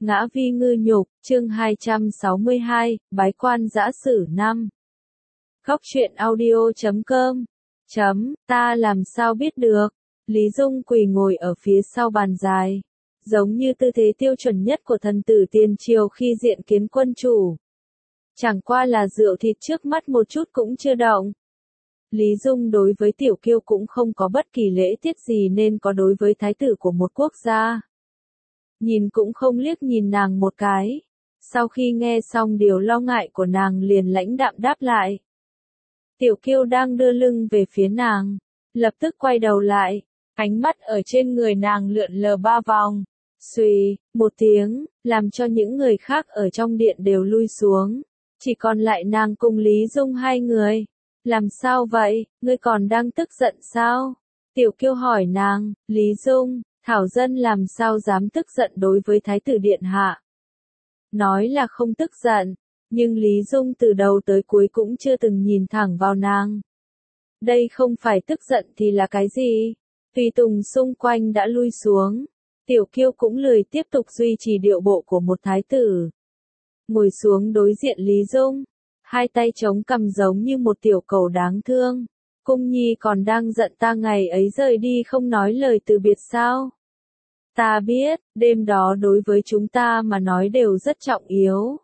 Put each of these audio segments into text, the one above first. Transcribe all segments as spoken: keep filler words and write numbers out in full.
Ngã vi ngư nhục, chương hai trăm sáu mươi hai, bái quan giã sử năm. Góc truyện audio chấm com. Chấm, ta làm sao biết được. Lý Dung quỳ ngồi ở phía sau bàn dài. Giống như tư thế tiêu chuẩn nhất của thần tử tiền triều khi diện kiến quân chủ. Chẳng qua là rượu thịt trước mắt một chút cũng chưa động. Lý Dung đối với Tiểu Kiêu cũng không có bất kỳ lễ tiết gì nên có đối với thái tử của một quốc gia. Nhìn cũng không liếc nhìn nàng một cái. Sau khi nghe xong điều lo ngại của nàng liền lãnh đạm đáp lại. Tiểu Kiêu đang đưa lưng về phía nàng. Lập tức quay đầu lại. Ánh mắt ở trên người nàng lượn lờ ba vòng. Xuy, một tiếng, làm cho những người khác ở trong điện đều lui xuống. Chỉ còn lại nàng cùng Lý Dung hai người. Làm sao vậy, ngươi còn đang tức giận sao? Tiểu Kiêu hỏi nàng, Lý Dung, Thảo Dân làm sao dám tức giận đối với Thái tử Điện Hạ? Nói là không tức giận, nhưng Lý Dung từ đầu tới cuối cũng chưa từng nhìn thẳng vào nàng. Đây không phải tức giận thì là cái gì? Tùy tùng xung quanh đã lui xuống. Tiểu Kiêu cũng lười tiếp tục duy trì điệu bộ của một thái tử. Ngồi xuống đối diện Lý Dung. Hai tay chống cằm giống như một tiểu cầu đáng thương. Cung Nhi còn đang giận ta ngày ấy rời đi không nói lời từ biệt sao? Ta biết, đêm đó đối với chúng ta mà nói đều rất trọng yếu.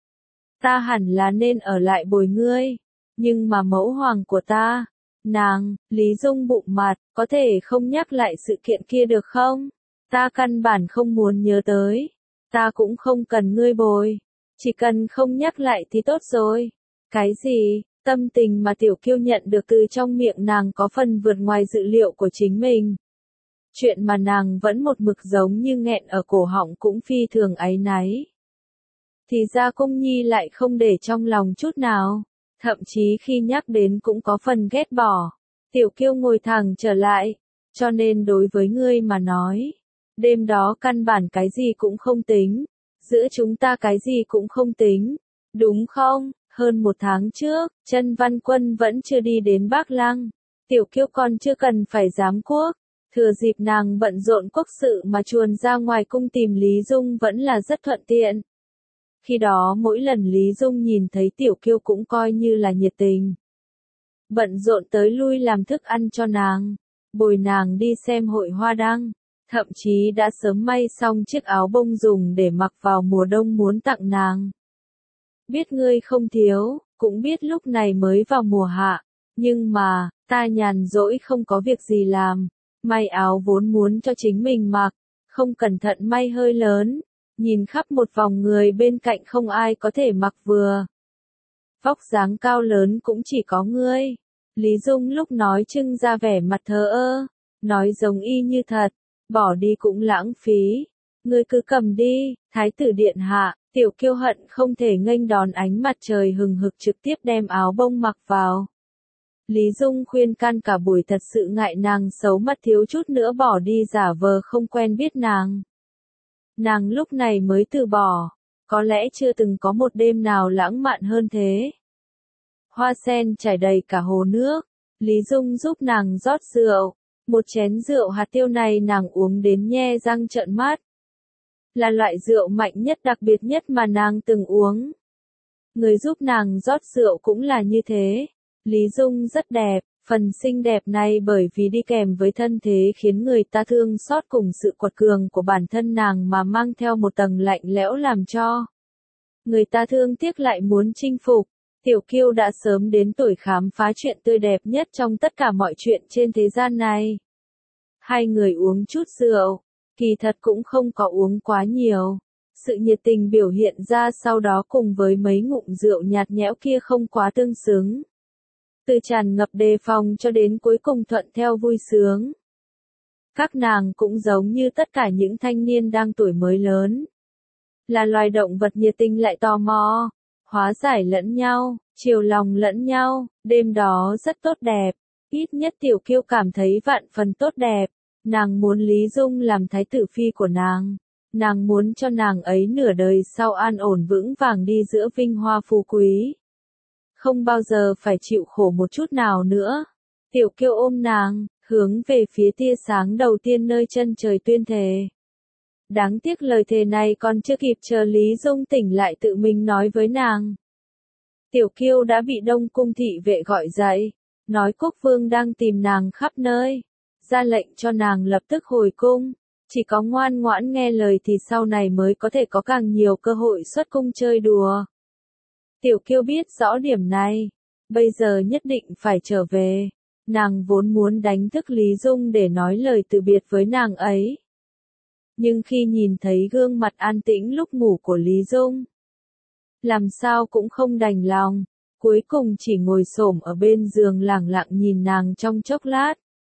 Ta hẳn là nên ở lại bồi ngươi. Nhưng mà mẫu hoàng của ta, nàng, Lý Dung bụng mặt, có thể không nhắc lại sự kiện kia được không? Ta căn bản không muốn nhớ tới. Ta cũng không cần ngươi bồi. Chỉ cần không nhắc lại thì tốt rồi. Cái gì? Tâm tình mà Tiểu Kiêu nhận được từ trong miệng nàng có phần vượt ngoài dự liệu của chính mình. Chuyện mà nàng vẫn một mực giống như nghẹn ở cổ họng cũng phi thường áy náy. Thì ra Cung Nhi lại không để trong lòng chút nào. Thậm chí khi nhắc đến cũng có phần ghét bỏ. Tiểu Kiêu ngồi thẳng trở lại. Cho nên đối với ngươi mà nói. Đêm đó căn bản cái gì cũng không tính. Giữa chúng ta cái gì cũng không tính. Đúng không? Hơn một tháng trước, Chân Văn Quân vẫn chưa đi đến Bắc Lăng. Tiểu Kiêu còn chưa cần phải giám quốc. Thừa dịp nàng bận rộn quốc sự mà chuồn ra ngoài cung tìm Lý Dung vẫn là rất thuận tiện. Khi đó mỗi lần Lý Dung nhìn thấy Tiểu Kiêu cũng coi như là nhiệt tình. Bận rộn tới lui làm thức ăn cho nàng. Bồi nàng đi xem hội hoa đăng. Thậm chí đã sớm may xong chiếc áo bông dùng để mặc vào mùa đông muốn tặng nàng. Biết ngươi không thiếu, cũng biết lúc này mới vào mùa hạ, nhưng mà, ta nhàn rỗi không có việc gì làm, may áo vốn muốn cho chính mình mặc, không cẩn thận may hơi lớn, nhìn khắp một vòng người bên cạnh không ai có thể mặc vừa. Vóc dáng cao lớn cũng chỉ có ngươi. Lý Dung lúc nói trưng ra vẻ mặt thờ ơ, nói giống y như thật, bỏ đi cũng lãng phí. Ngươi cứ cầm đi, Thái tử Điện Hạ. Tiểu Kiêu hận không thể nghênh đón ánh mặt trời hừng hực trực tiếp đem áo bông mặc vào. Lý Dung khuyên can cả buổi thật sự ngại nàng xấu mặt thiếu chút nữa bỏ đi giả vờ không quen biết nàng. Nàng lúc này mới từ bỏ, có lẽ chưa từng có một đêm nào lãng mạn hơn thế. Hoa sen trải đầy cả hồ nước, Lý Dung giúp nàng rót rượu, một chén rượu hạt tiêu này nàng uống đến nhe răng trợn mắt. Là loại rượu mạnh nhất đặc biệt nhất mà nàng từng uống. Người giúp nàng rót rượu cũng là như thế. Lý Dung rất đẹp, phần xinh đẹp này bởi vì đi kèm với thân thế khiến người ta thương xót cùng sự quật cường của bản thân nàng mà mang theo một tầng lạnh lẽo làm cho người ta thương tiếc lại muốn chinh phục. Tiểu Kiêu đã sớm đến tuổi khám phá chuyện tươi đẹp nhất trong tất cả mọi chuyện trên thế gian này. Hai người uống chút rượu. Kỳ thật cũng không có uống quá nhiều. Sự nhiệt tình biểu hiện ra sau đó cùng với mấy ngụm rượu nhạt nhẽo kia không quá tương xứng. Từ tràn ngập đề phòng cho đến cuối cùng thuận theo vui sướng. Các nàng cũng giống như tất cả những thanh niên đang tuổi mới lớn. Là loài động vật nhiệt tình lại tò mò. Hóa giải lẫn nhau, chiều lòng lẫn nhau, đêm đó rất tốt đẹp. Ít nhất Tiểu Kiêu cảm thấy vạn phần tốt đẹp. Nàng muốn Lý Dung làm thái tử phi của nàng. Nàng muốn cho nàng ấy nửa đời sau an ổn vững vàng đi giữa vinh hoa phú quý. Không bao giờ phải chịu khổ một chút nào nữa. Tiểu Kiêu ôm nàng, hướng về phía tia sáng đầu tiên nơi chân trời tuyên thề. Đáng tiếc lời thề này còn chưa kịp chờ Lý Dung tỉnh lại tự mình nói với nàng. Tiểu Kiêu đã bị Đông Cung thị vệ gọi dậy, nói quốc vương đang tìm nàng khắp nơi, ra lệnh cho nàng lập tức hồi cung, chỉ có ngoan ngoãn nghe lời thì sau này mới có thể có càng nhiều cơ hội xuất cung chơi đùa. Tiểu Kiêu biết rõ điểm này, bây giờ nhất định phải trở về, nàng vốn muốn đánh thức Lý Dung để nói lời từ biệt với nàng ấy. Nhưng khi nhìn thấy gương mặt an tĩnh lúc ngủ của Lý Dung, làm sao cũng không đành lòng, cuối cùng chỉ ngồi xổm ở bên giường lẳng lặng nhìn nàng trong chốc lát.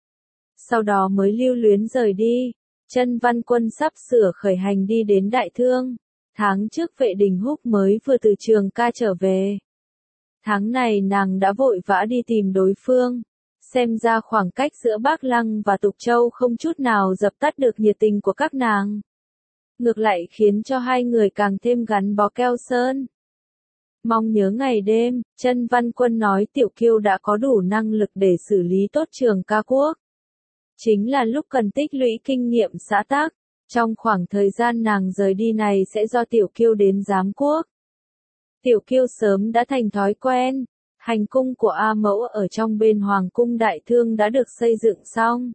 Sau đó mới lưu luyến rời đi, Chân Văn Quân sắp sửa khởi hành đi đến Đại Thương, tháng trước Vệ Đình Húc mới vừa từ trường ca trở về. Tháng này nàng đã vội vã đi tìm đối phương, xem ra khoảng cách giữa Bác Lăng và Tục Châu không chút nào dập tắt được nhiệt tình của các nàng. Ngược lại khiến cho hai người càng thêm gắn bó keo sơn. Mong nhớ ngày đêm, Chân Văn Quân nói Tiểu Kiêu đã có đủ năng lực để xử lý tốt trường ca quốc. Chính là lúc cần tích lũy kinh nghiệm xã tác, trong khoảng thời gian nàng rời đi này sẽ do Tiểu Kiêu đến giám quốc. Tiểu Kiêu sớm đã thành thói quen, hành cung của A Mẫu ở trong bên Hoàng cung Đại Thương đã được xây dựng xong.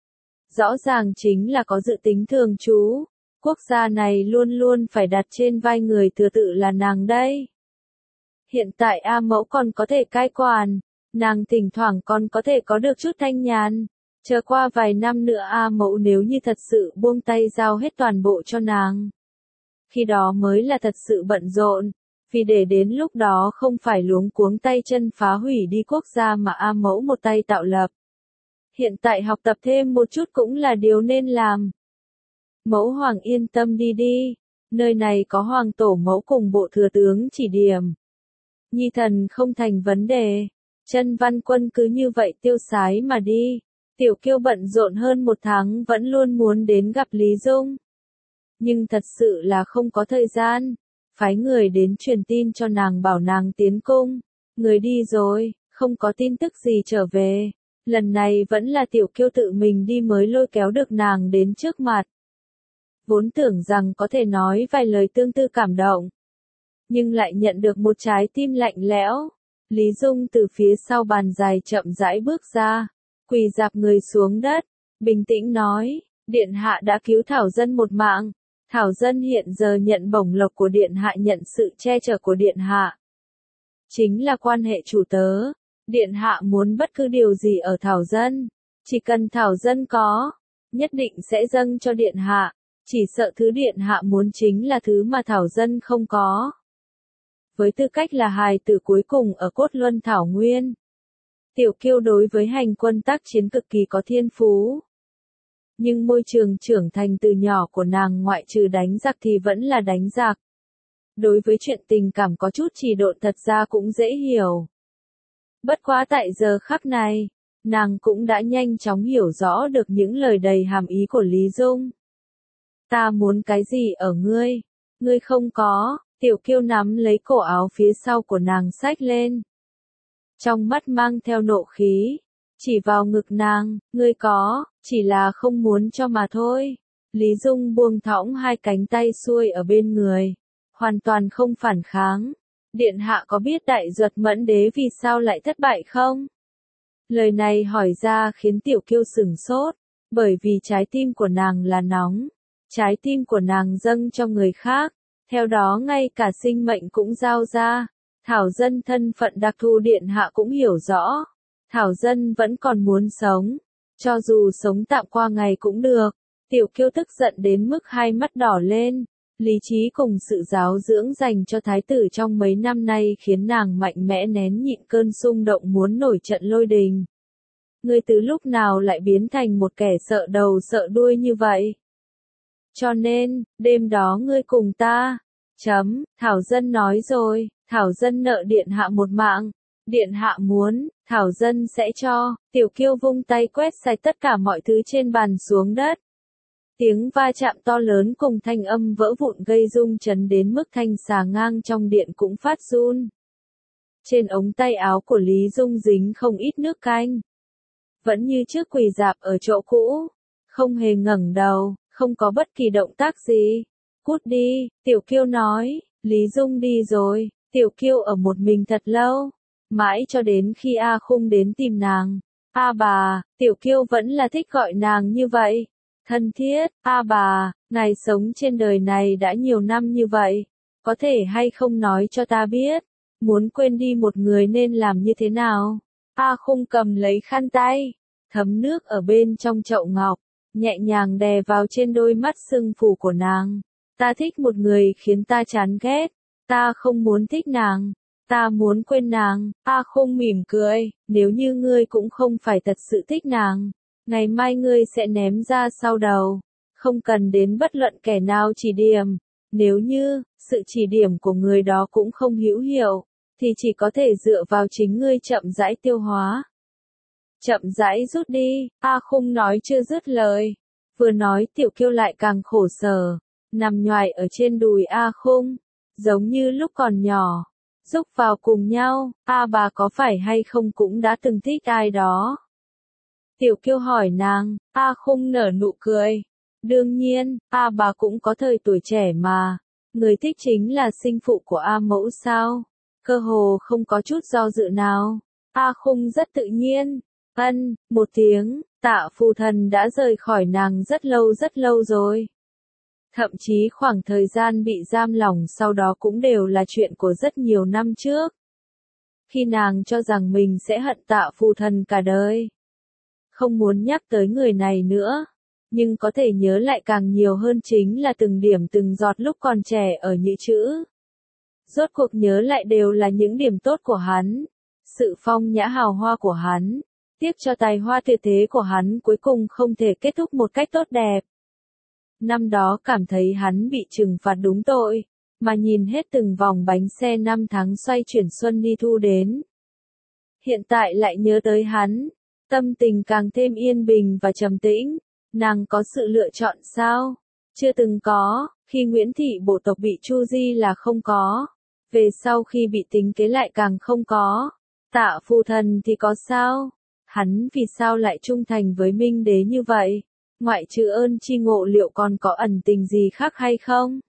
Rõ ràng chính là có dự tính thường trú, quốc gia này luôn luôn phải đặt trên vai người thừa tự là nàng đây. Hiện tại A Mẫu còn có thể cai quản, nàng thỉnh thoảng còn có thể có được chút thanh nhàn. Chờ qua vài năm nữa A Mẫu nếu như thật sự buông tay giao hết toàn bộ cho nàng, khi đó mới là thật sự bận rộn, vì để đến lúc đó không phải luống cuống tay chân phá hủy đi quốc gia mà A Mẫu một tay tạo lập. Hiện tại học tập thêm một chút cũng là điều nên làm. Mẫu hoàng yên tâm đi đi, nơi này có hoàng tổ mẫu cùng bộ thừa tướng chỉ điểm. Nhi thần không thành vấn đề, Chân Văn Quân cứ như vậy tiêu sái mà đi. Tiểu Kiêu bận rộn hơn một tháng vẫn luôn muốn đến gặp Lý Dung. Nhưng thật sự là không có thời gian, phái người đến truyền tin cho nàng bảo nàng tiến cung. Người đi rồi, không có tin tức gì trở về. Lần này vẫn là Tiểu Kiêu tự mình đi mới lôi kéo được nàng đến trước mặt. Vốn tưởng rằng có thể nói vài lời tương tư cảm động, nhưng lại nhận được một trái tim lạnh lẽo. Lý Dung từ phía sau bàn dài chậm rãi bước ra, quỳ dạp người xuống đất, bình tĩnh nói, Điện Hạ đã cứu Thảo Dân một mạng, Thảo Dân hiện giờ nhận bổng lộc của Điện Hạ, nhận sự che chở của Điện Hạ. Chính là quan hệ chủ tớ, Điện Hạ muốn bất cứ điều gì ở Thảo Dân, chỉ cần Thảo Dân có, nhất định sẽ dâng cho Điện Hạ, chỉ sợ thứ Điện Hạ muốn chính là thứ mà Thảo Dân không có. Với tư cách là hài tử cuối cùng ở Cốt Luân Thảo Nguyên, Tiểu Kiêu đối với hành quân tác chiến cực kỳ có thiên phú. Nhưng môi trường trưởng thành từ nhỏ của nàng ngoại trừ đánh giặc thì vẫn là đánh giặc. Đối với chuyện tình cảm có chút trì độn thật ra cũng dễ hiểu. Bất quá tại giờ khắc này, nàng cũng đã nhanh chóng hiểu rõ được những lời đầy hàm ý của Lý Dung. Ta muốn cái gì ở ngươi? Ngươi không có. Tiểu Kiêu nắm lấy cổ áo phía sau của nàng xách lên. Trong mắt mang theo nộ khí, chỉ vào ngực nàng, ngươi có, chỉ là không muốn cho mà thôi. Lý Dung buông thõng hai cánh tay xuôi ở bên người, hoàn toàn không phản kháng. Điện Hạ có biết Đại Duật Mẫn Đế vì sao lại thất bại không? Lời này hỏi ra khiến Tiểu Kiêu sửng sốt, bởi vì trái tim của nàng là nóng, trái tim của nàng dâng cho người khác. Theo đó ngay cả sinh mệnh cũng giao ra, Thảo Dân thân phận đặc thù Điện Hạ cũng hiểu rõ. Thảo Dân vẫn còn muốn sống, cho dù sống tạm qua ngày cũng được. Tiểu Kiêu tức giận đến mức hai mắt đỏ lên, lý trí cùng sự giáo dưỡng dành cho thái tử trong mấy năm nay khiến nàng mạnh mẽ nén nhịn cơn xung động muốn nổi trận lôi đình. Ngươi từ lúc nào lại biến thành một kẻ sợ đầu sợ đuôi như vậy? Cho nên, đêm đó ngươi cùng ta, chấm, Thảo Dân nói rồi, Thảo Dân nợ Điện Hạ một mạng, Điện Hạ muốn, Thảo Dân sẽ cho. Tiểu Kiêu vung tay quét sạch tất cả mọi thứ trên bàn xuống đất. Tiếng va chạm to lớn cùng thanh âm vỡ vụn gây rung chấn đến mức thanh xà ngang trong điện cũng phát run. Trên ống tay áo của Lý Dung dính không ít nước canh. Vẫn như trước quỳ dạp ở chỗ cũ, không hề ngẩng đầu, không có bất kỳ động tác gì. Cút đi, Tiểu Kiêu nói, Lý Dung đi rồi, Tiểu Kiêu ở một mình thật lâu, mãi cho đến khi A Khung đến tìm nàng. A bà, Tiểu Kiêu vẫn là thích gọi nàng như vậy. Thân thiết, A bà, ngài sống trên đời này đã nhiều năm như vậy, có thể hay không nói cho ta biết, muốn quên đi một người nên làm như thế nào? A Khung cầm lấy khăn tay, thấm nước ở bên trong chậu ngọc, nhẹ nhàng đè vào trên đôi mắt sưng phù của nàng. Ta thích một người khiến ta chán ghét, ta không muốn thích nàng, ta muốn quên nàng. A Khung mỉm cười, nếu như ngươi cũng không phải thật sự thích nàng, ngày mai ngươi sẽ ném ra sau đầu, không cần đến bất luận kẻ nào chỉ điểm. Nếu như, sự chỉ điểm của người đó cũng không hữu hiệu, thì chỉ có thể dựa vào chính ngươi chậm rãi tiêu hóa. Chậm rãi rút đi, A Khung nói chưa dứt lời. Vừa nói Tiểu Kiêu lại càng khổ sở, nằm nhoài ở trên đùi A Khung, giống như lúc còn nhỏ, rúc vào cùng nhau. A bà có phải hay không cũng đã từng thích ai đó? Tiểu Kiêu hỏi nàng. A Khung nở nụ cười. Đương nhiên, A bà cũng có thời tuổi trẻ mà. Người thích chính là sinh phụ của A mẫu sao? Cơ hồ không có chút do dự nào. A Khung rất tự nhiên. Ân, một tiếng, Tạ Phù Thần đã rời khỏi nàng rất lâu rất lâu rồi. Thậm chí khoảng thời gian bị giam lỏng sau đó cũng đều là chuyện của rất nhiều năm trước. Khi nàng cho rằng mình sẽ hận Tạ Phù Thần cả đời. Không muốn nhắc tới người này nữa. Nhưng có thể nhớ lại càng nhiều hơn chính là từng điểm từng giọt lúc còn trẻ ở Nhữ Chữ. Rốt cuộc nhớ lại đều là những điểm tốt của hắn. Sự phong nhã hào hoa của hắn. Tiếc cho tài hoa tuyệt thế của hắn cuối cùng không thể kết thúc một cách tốt đẹp. Năm đó cảm thấy hắn bị trừng phạt đúng tội, mà nhìn hết từng vòng bánh xe năm tháng xoay chuyển xuân đi thu đến. Hiện tại lại nhớ tới hắn, tâm tình càng thêm yên bình và trầm tĩnh. Nàng có sự lựa chọn sao? Chưa từng có, khi Nguyễn Thị bộ tộc bị chu di là không có. Về sau khi bị tính kế lại càng không có. Tạ Phù Thần thì có sao? Hắn vì sao lại trung thành với Minh Đế như vậy? Ngoại trừ ơn chi ngộ liệu còn có ẩn tình gì khác hay không?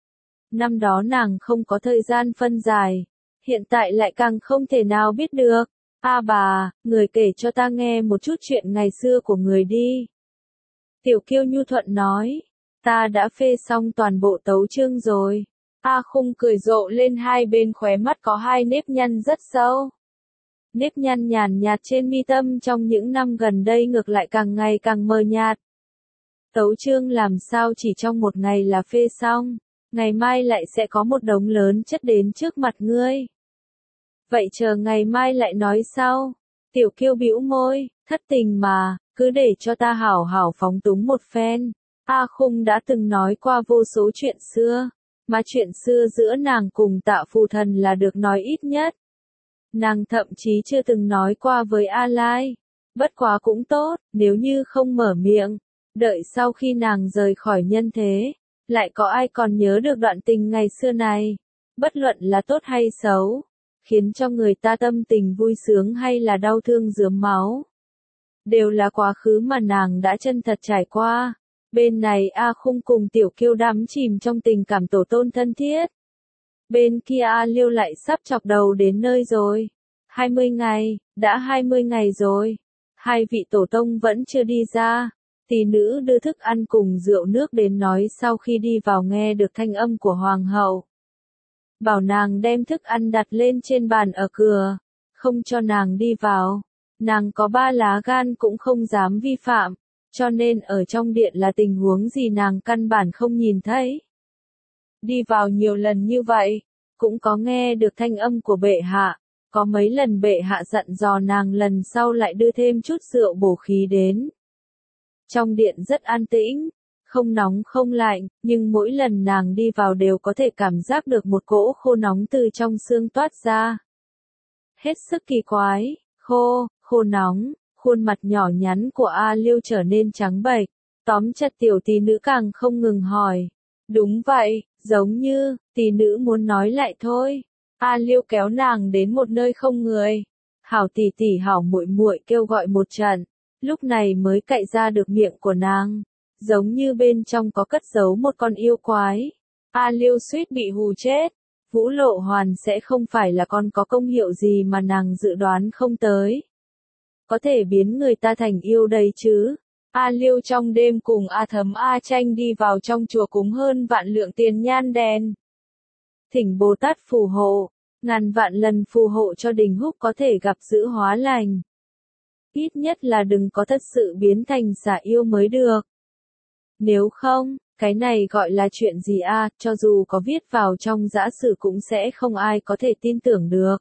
Năm đó nàng không có thời gian phân giải, hiện tại lại càng không thể nào biết được. A bà, người kể cho ta nghe một chút chuyện ngày xưa của người đi. Tiểu Kiêu nhu thuận nói, ta đã phê xong toàn bộ tấu chương rồi. A Khung cười rộ lên, hai bên khóe mắt có hai nếp nhăn rất sâu. Nếp nhăn nhàn nhạt trên mi tâm trong những năm gần đây ngược lại càng ngày càng mờ nhạt. Tấu chương làm sao chỉ trong một ngày là phê xong, ngày mai lại sẽ có một đống lớn chất đến trước mặt ngươi. Vậy chờ ngày mai lại nói sau. Tiểu Kiêu bĩu môi, thất tình mà, cứ để cho ta hảo hảo phóng túng một phen. A Khung đã từng nói qua vô số chuyện xưa, mà chuyện xưa giữa nàng cùng Tạ Phù Thần là được nói ít nhất. Nàng thậm chí chưa từng nói qua với A Lai. Bất quá cũng tốt, nếu như không mở miệng, đợi sau khi nàng rời khỏi nhân thế, lại có ai còn nhớ được đoạn tình ngày xưa này. Bất luận là tốt hay xấu, khiến cho người ta tâm tình vui sướng hay là đau thương rướm máu, đều là quá khứ mà nàng đã chân thật trải qua. Bên này A Khung cùng Tiểu Kiêu đắm chìm trong tình cảm tổ tôn thân thiết. Bên kia A Liêu lại sắp chọc đầu đến nơi rồi. hai mươi ngày, đã hai mươi ngày rồi. Hai vị tổ tông vẫn chưa đi ra. Tỷ nữ đưa thức ăn cùng rượu nước đến nói sau khi đi vào nghe được thanh âm của Hoàng hậu. Bảo nàng đem thức ăn đặt lên trên bàn ở cửa, không cho nàng đi vào. Nàng có ba lá gan cũng không dám vi phạm, cho nên ở trong điện là tình huống gì nàng căn bản không nhìn thấy. Đi vào nhiều lần như vậy, cũng có nghe được thanh âm của bệ hạ, có mấy lần bệ hạ dặn dò nàng lần sau lại đưa thêm chút rượu bổ khí đến. Trong điện rất an tĩnh, không nóng không lạnh, nhưng mỗi lần nàng đi vào đều có thể cảm giác được một cỗ khô nóng từ trong xương toát ra. Hết sức kỳ quái, khô, khô nóng, khuôn mặt nhỏ nhắn của A Liêu trở nên trắng bệch, tóm chặt tiểu tỷ nữ càng không ngừng hỏi. Đúng vậy, giống như, tỷ nữ muốn nói lại thôi. A Liêu kéo nàng đến một nơi không người. Hảo tỷ tỷ hảo muội muội kêu gọi một trận, lúc này mới cạy ra được miệng của nàng. giống như bên trong có cất giấu một con yêu quái. A Liêu suýt bị hù chết. Vũ Lộ Hoàn sẽ không phải là con có công hiệu gì mà nàng dự đoán không tới. Có thể biến người ta thành yêu đây chứ. A Liêu trong đêm cùng A Thấm A Tranh đi vào trong chùa cúng hơn vạn lượng tiền nhan đèn. Thỉnh Bồ Tát phù hộ, ngàn vạn lần phù hộ cho Đình Húc có thể gặp dữ hóa lành. Ít nhất là đừng có thật sự biến thành xả yêu mới được. Nếu không, cái này gọi là chuyện gì a, à, cho dù có viết vào trong giã sử cũng sẽ không ai có thể tin tưởng được.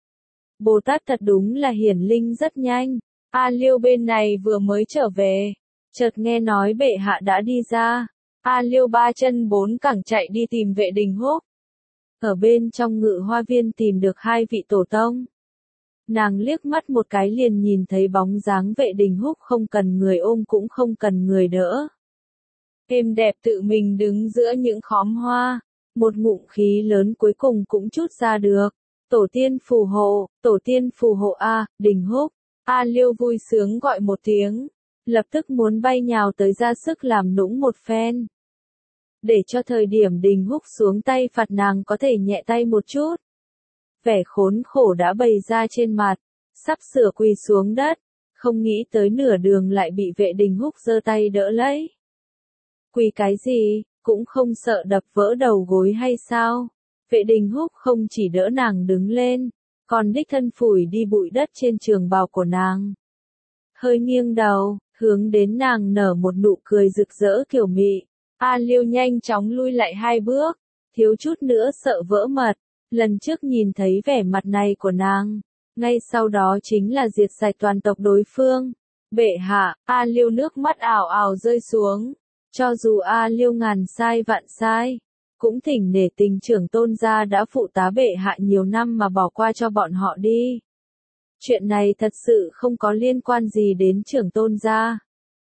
Bồ Tát thật đúng là hiển linh rất nhanh. A Liêu bên này vừa mới trở về, chợt nghe nói bệ hạ đã đi ra. A Liêu ba chân bốn cẳng chạy đi tìm Vệ Đình Húc. Ở bên trong Ngự Hoa Viên tìm được hai vị tổ tông. Nàng liếc mắt một cái liền nhìn thấy bóng dáng Vệ Đình Húc không cần người ôm cũng không cần người đỡ. Êm đẹp tự mình đứng giữa những khóm hoa, một ngụm khí lớn cuối cùng cũng trút ra được. Tổ tiên phù hộ, tổ tiên phù hộ a, Đình Húc. A Liêu vui sướng gọi một tiếng, lập tức muốn bay nhào tới ra sức làm nũng một phen. Để cho thời điểm Đình Húc xuống tay phạt nàng có thể nhẹ tay một chút. Vẻ khốn khổ đã bày ra trên mặt, sắp sửa quỳ xuống đất, không nghĩ tới nửa đường lại bị Vệ Đình Húc giơ tay đỡ lấy. Quỳ cái gì, cũng không sợ đập vỡ đầu gối hay sao? Vệ Đình Húc không chỉ đỡ nàng đứng lên, còn đích thân phủi đi bụi đất trên trường bào của nàng. Hơi nghiêng đầu, hướng đến nàng nở một nụ cười rực rỡ kiểu mị. A Liêu nhanh chóng lui lại hai bước, thiếu chút nữa sợ vỡ mật. Lần trước nhìn thấy vẻ mặt này của nàng, ngay sau đó chính là diệt sạch toàn tộc đối phương. Bệ hạ, A Liêu nước mắt ảo ảo rơi xuống. Cho dù A Liêu ngàn sai vạn sai, cũng thỉnh nể tình trưởng tôn gia đã phụ tá bệ hạ nhiều năm mà bỏ qua cho bọn họ đi. Chuyện này thật sự không có liên quan gì đến trưởng tôn gia.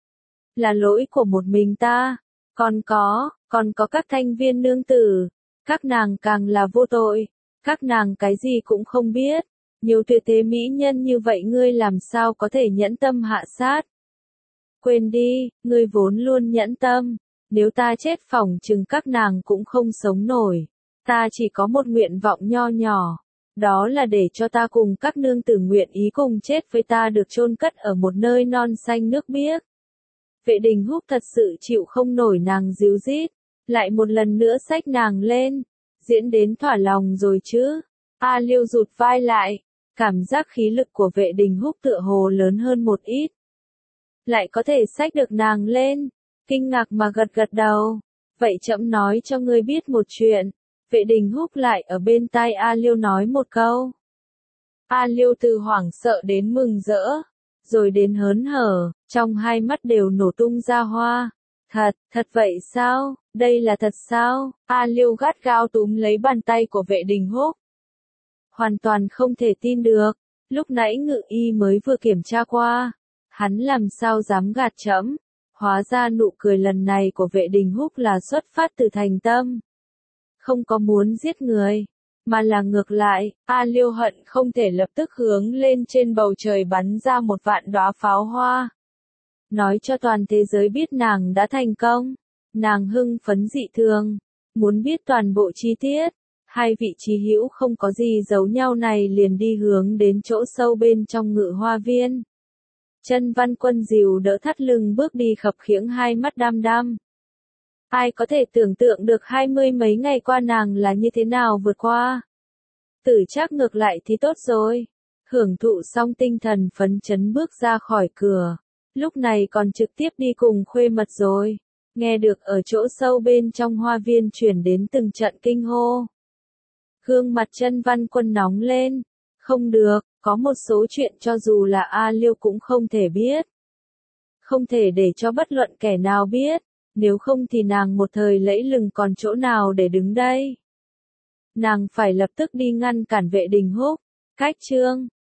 Là lỗi của một mình ta, còn có, còn có các thanh viên nương tử, các nàng càng là vô tội, các nàng cái gì cũng không biết, nhiều tuyệt thế mỹ nhân như vậy ngươi làm sao có thể nhẫn tâm hạ sát. Quên đi, ngươi vốn luôn nhẫn tâm, nếu ta chết phỏng chừng các nàng cũng không sống nổi, ta chỉ có một nguyện vọng nho nhỏ, đó là để cho ta cùng các nương tử nguyện ý cùng chết với ta được chôn cất ở một nơi non xanh nước biếc. Vệ Đình Húc thật sự chịu không nổi nàng díu dít, lại một lần nữa xách nàng lên, diễn đến thỏa lòng rồi chứ. A Liêu rụt vai lại, cảm giác khí lực của Vệ Đình Húc tựa hồ lớn hơn một ít. Lại có thể xách được nàng lên, kinh ngạc mà gật gật đầu. Vậy chậm nói cho ngươi biết một chuyện. Vệ Đình Húc lại ở bên tai A Liêu nói một câu. A Liêu từ hoảng sợ đến mừng rỡ, rồi đến hớn hở, trong hai mắt đều nổ tung ra hoa. Thật, thật vậy sao, đây là thật sao? A Liêu gắt gao túm lấy bàn tay của Vệ Đình Húc. Hoàn toàn không thể tin được, lúc nãy Ngự Y mới vừa kiểm tra qua, hắn làm sao dám gạt trẫm? Hóa ra nụ cười lần này của Vệ Đình Húc là xuất phát từ thành tâm. Không có muốn giết người, mà là ngược lại, A Liêu hận không thể lập tức hướng lên trên bầu trời bắn ra một vạn đóa pháo hoa. Nói cho toàn thế giới biết nàng đã thành công. Nàng hưng phấn dị thường, muốn biết toàn bộ chi tiết. Hai vị chí hữu không có gì giấu nhau này liền đi hướng đến chỗ sâu bên trong Ngự Hoa Viên. Chân Văn Quân dìu đỡ thắt lưng bước đi khập khiễng hai mắt đăm đăm. Ai có thể tưởng tượng được hai mươi mấy ngày qua nàng là như thế nào vượt qua. Tử Trác ngược lại thì tốt rồi. Hưởng thụ xong tinh thần phấn chấn bước ra khỏi cửa. Lúc này còn trực tiếp đi cùng Khuê Mật rồi. Nghe được ở chỗ sâu bên trong hoa viên chuyển đến từng trận kinh hô. Gương mặt Chân Văn Quân nóng lên. Không được, có một số chuyện cho dù là A Liêu cũng không thể biết. Không thể để cho bất luận kẻ nào biết, nếu không thì nàng một thời lẫy lừng còn chỗ nào để đứng đây. Nàng phải lập tức đi ngăn cản Vệ Đình Húc. Cách chương